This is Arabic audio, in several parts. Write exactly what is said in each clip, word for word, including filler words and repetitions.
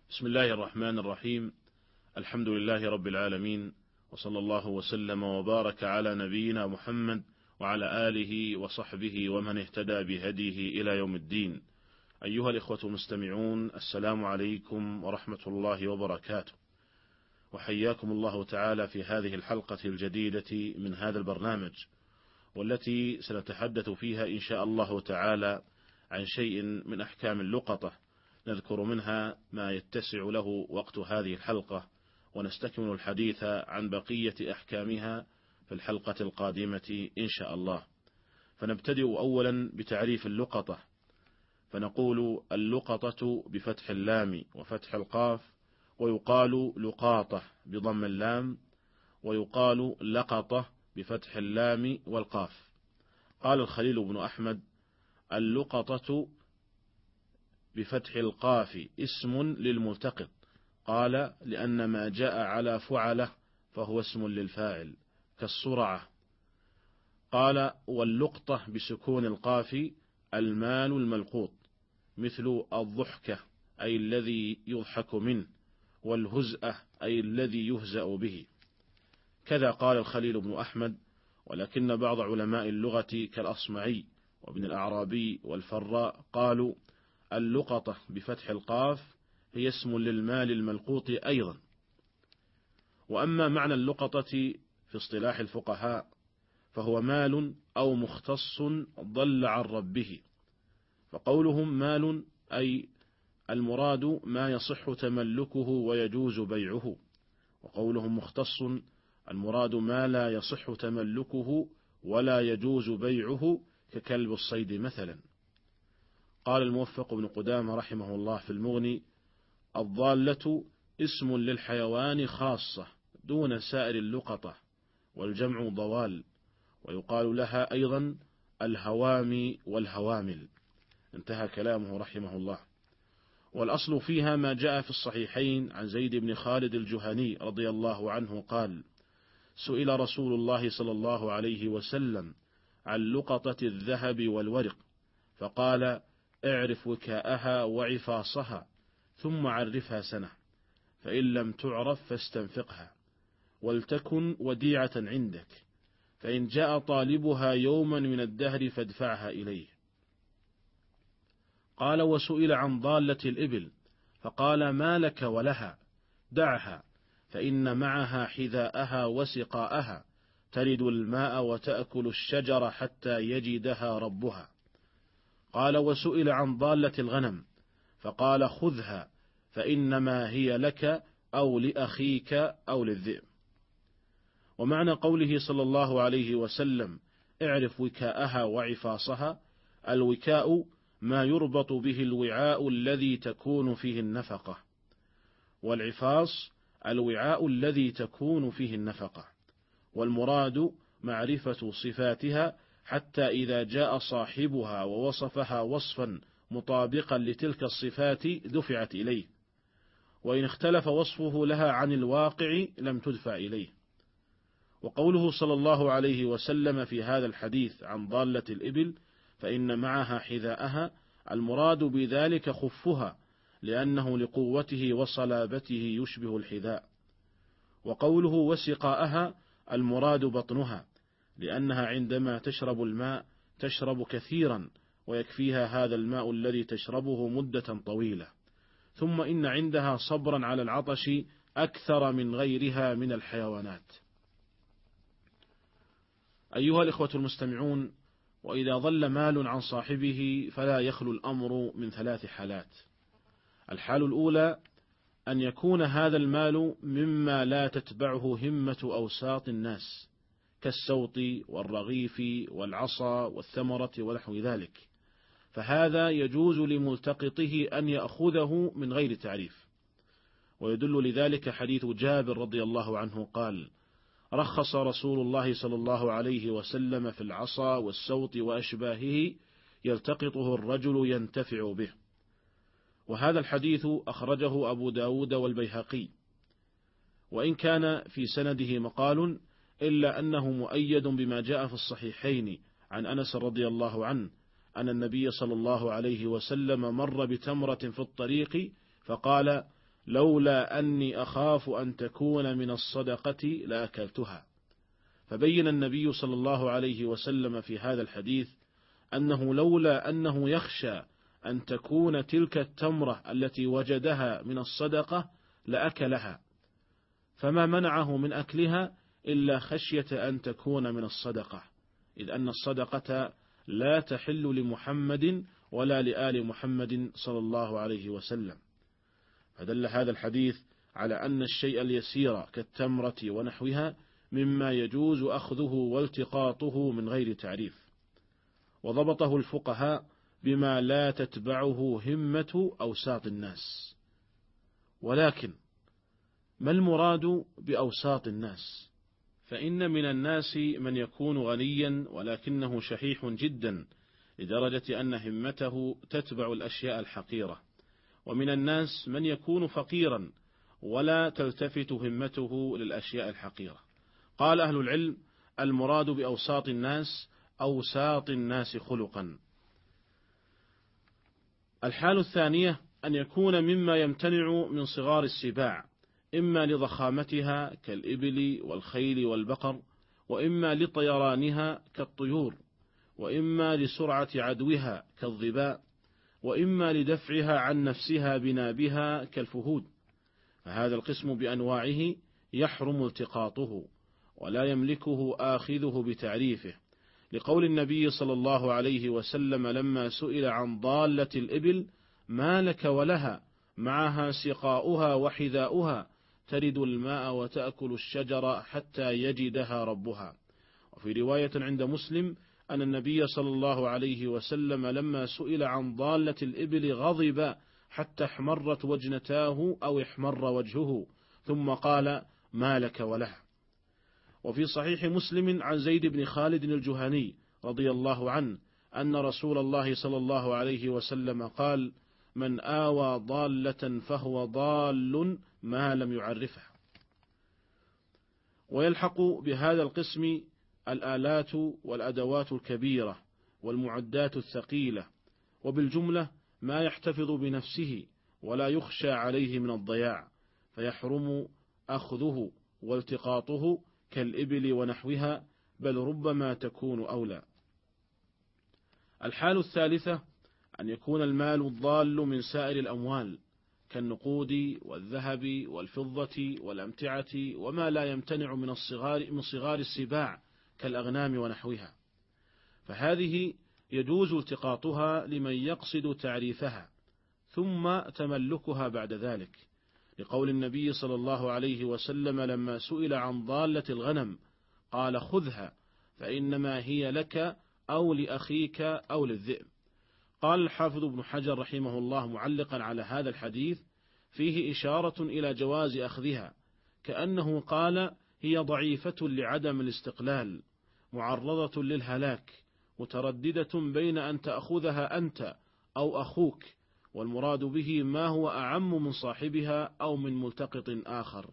بسم الله الرحمن الرحيم. الحمد لله رب العالمين، وصلى الله وسلم وبارك على نبينا محمد وعلى آله وصحبه ومن اهتدى بهديه إلى يوم الدين. أيها الإخوة المستمعون، السلام عليكم ورحمة الله وبركاته، وحياكم الله تعالى في هذه الحلقة الجديدة من هذا البرنامج، والتي سنتحدث فيها إن شاء الله تعالى عن شيء من أحكام اللقطة، نذكر منها ما يتسع له وقت هذه الحلقة، ونستكمل الحديث عن بقية أحكامها في الحلقة القادمة إن شاء الله. فنبتدئ أولا بتعريف اللقطة، فنقول اللقطة بفتح اللام وفتح القاف، ويقال لقاطة بضم اللام، ويقال لقطة بفتح اللام والقاف. قال الخليل بن أحمد: اللقطة بفتح القاف اسم للملتقط، قال لأن ما جاء على فعله فهو اسم للفاعل كالصرعة. قال: واللقطة بسكون القاف المال الملقوط، مثل الضحكة أي الذي يضحك منه، والهزأة أي الذي يهزأ به. كذا قال الخليل بن أحمد، ولكن بعض علماء اللغة كالأصمعي وابن الأعرابي والفراء قالوا: اللقطة بفتح القاف هي اسم للمال الملقوط أيضا. وأما معنى اللقطة في اصطلاح الفقهاء فهو مال أو مختص ضل عن ربه، فقولهم مال أي المراد ما يصح تملكه ويجوز بيعه، وقولهم مختص المراد ما لا يصح تملكه ولا يجوز بيعه ككلب الصيد مثلا. قال الموفق بن قدامة رحمه الله في المغني: الضالة اسم للحيوان خاصة دون سائر اللقطة، والجمع ضوال، ويقال لها أيضا الهوامي والهوامل. انتهى كلامه رحمه الله. والأصل فيها ما جاء في الصحيحين عن زيد بن خالد الجهني رضي الله عنه قال: سئل رسول الله صلى الله عليه وسلم عن لقطة الذهب والورق، فقال: اعرف وكاءها وعفاصها، ثم عرفها سنة، فإن لم تعرف فاستنفقها، ولتكن وديعة عندك، فإن جاء طالبها يوما من الدهر فادفعها إليه. قال: وسئل عن ضالة الإبل، فقال: ما لك ولها، دعها، فإن معها حذاءها وسقاءها، ترد الماء وتأكل الشجر حتى يجدها ربها. قال: وسئل عن ضالة الغنم، فقال: خذها، فإنما هي لك أو لأخيك أو للذئب. ومعنى قوله صلى الله عليه وسلم: اعرف وكاءها وعفاصها، الوكاء ما يربط به الوعاء الذي تكون فيه النفقة، والعفاص الوعاء الذي تكون فيه النفقة، والمراد معرفة صفاتها حتى إذا جاء صاحبها ووصفها وصفا مطابقا لتلك الصفات دفعت إليه، وإن اختلف وصفه لها عن الواقع لم تدفع إليه. وقوله صلى الله عليه وسلم في هذا الحديث عن ضالة الإبل فإن معها حذاءها، المراد بذلك خفها، لأنه لقوته وصلابته يشبه الحذاء. وقوله وسقاءها المراد بطنها، لأنها عندما تشرب الماء تشرب كثيرا ويكفيها هذا الماء الذي تشربه مدة طويلة، ثم إن عندها صبرا على العطش أكثر من غيرها من الحيوانات. أيها الإخوة المستمعون، وإذا ضل مال عن صاحبه فلا يخلو الأمر من ثلاث حالات. الحال الأولى أن يكون هذا المال مما لا تتبعه همة أوساط الناس، كالسوط والرغيف والعصا والثمرة ونحو ذلك، فهذا يجوز لملتقطه أن يأخذه من غير تعريف. ويدل لذلك حديث جابر رضي الله عنه قال: رخص رسول الله صلى الله عليه وسلم في العصا والسوط وأشباهه يلتقطه الرجل ينتفع به. وهذا الحديث أخرجه أبو داود والبيهقي، وإن كان في سنده مقال، إلا أنه مؤيد بما جاء في الصحيحين عن أنس رضي الله عنه أن النبي صلى الله عليه وسلم مر بتمرة في الطريق فقال: لولا أني أخاف أن تكون من الصدقة لأكلتها. فبين النبي صلى الله عليه وسلم في هذا الحديث أنه لولا أنه يخشى أن تكون تلك التمرة التي وجدها من الصدقة لأكلها، فما منعه من أكلها إلا خشية أن تكون من الصدقة، إذ أن الصدقة لا تحل لمحمد ولا لآل محمد صلى الله عليه وسلم. فدل هذا الحديث على أن الشيء اليسير كالتمرة ونحوها مما يجوز أخذه والتقاطه من غير تعريف، وضبطه الفقهاء بما لا تتبعه همة أوساط الناس. ولكن ما المراد بأوساط الناس؟ فإن من الناس من يكون غنيا ولكنه شحيح جدا لدرجة أن همته تتبع الأشياء الحقيرة، ومن الناس من يكون فقيرا ولا تلتفت همته للأشياء الحقيرة. قال أهل العلم: المراد بأوساط الناس أوساط الناس خلقا. الحال الثانية أن يكون مما يمتنع من صغار السباع، إما لضخامتها كالإبل والخيل والبقر، وإما لطيرانها كالطيور، وإما لسرعة عدوها كالظباء، وإما لدفعها عن نفسها بنابها كالفهود، فهذا القسم بأنواعه يحرم التقاطه ولا يملكه آخذه بتعريفه، لقول النبي صلى الله عليه وسلم لما سئل عن ضالة الإبل: ما لك ولها معها سقاؤها وحذاؤها ترد الماء وتأكل الشجر حتى يجدها ربها. وفي رواية عند مسلم أن النبي صلى الله عليه وسلم لما سئل عن ضالة الإبل غضب حتى احمرت وجنتاه أو احمر وجهه، ثم قال: ما لك ولها. وفي صحيح مسلم عن زيد بن خالد الجهني رضي الله عنه أن رسول الله صلى الله عليه وسلم قال: من آوى ضالة فهو ضال ما لم يعرفها. ويلحق بهذا القسم الآلات والأدوات الكبيرة والمعدات الثقيلة، وبالجملة ما يحتفظ بنفسه ولا يخشى عليه من الضياع، فيحرم أخذه والتقاطه كالإبل ونحوها، بل ربما تكون أولى. الحال الثالثة أن يكون المال الضال من سائر الأموال كالنقود والذهب والفضة والأمتعة، وما لا يمتنع من الصغار من صغار السباع كالأغنام ونحوها، فهذه يجوز التقاطها لمن يقصد تعريفها ثم تملكها بعد ذلك، لقول النبي صلى الله عليه وسلم لما سئل عن ضالة الغنم قال: خذها فإنما هي لك أو لأخيك أو للذئب. قال الحافظ ابن حجر رحمه الله معلقا على هذا الحديث: فيه إشارة إلى جواز أخذها، كأنه قال: هي ضعيفة لعدم الاستقلال، معرضة للهلاك، مترددة بين أن تأخذها أنت أو أخوك، والمراد به ما هو أعم من صاحبها أو من ملتقط آخر.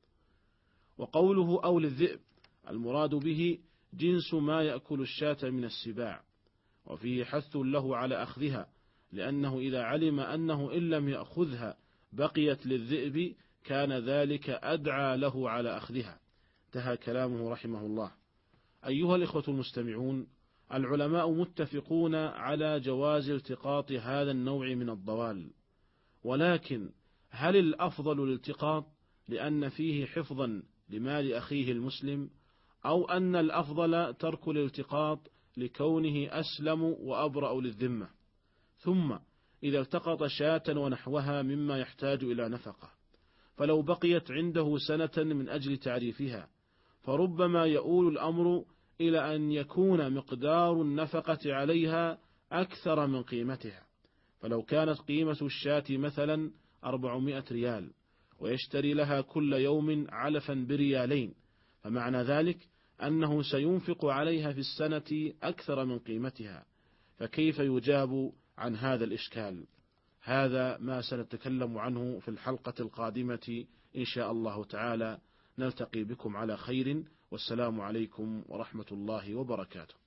وقوله أو للذئب المراد به جنس ما يأكل الشاة من السباع، وفيه حث له على أخذها، لأنه إذا علم أنه إن لم يأخذها بقيت للذئب كان ذلك أدعى له على أخذها. انتهى كلامه رحمه الله. أيها الإخوة المستمعون، العلماء متفقون على جواز التقاط هذا النوع من الضوال، ولكن هل الأفضل الالتقاط لأن فيه حفظا لمال أخيه المسلم، أو أن الأفضل ترك الالتقاط لكونه أسلم وأبرأ للذمة؟ ثم إذا التقط شاة ونحوها مما يحتاج إلى نفقة، فلو بقيت عنده سنة من أجل تعريفها، فربما يؤول الأمر إلى أن يكون مقدار النفقة عليها أكثر من قيمتها، فلو كانت قيمة الشاة مثلا أربعمائة ريال ويشتري لها كل يوم علفا بريالين، فمعنى ذلك أنه سينفق عليها في السنة أكثر من قيمتها، فكيف يجاب عن هذا الإشكال؟ هذا ما سنتكلم عنه في الحلقة القادمة إن شاء الله تعالى. نلتقي بكم على خير، والسلام عليكم ورحمة الله وبركاته.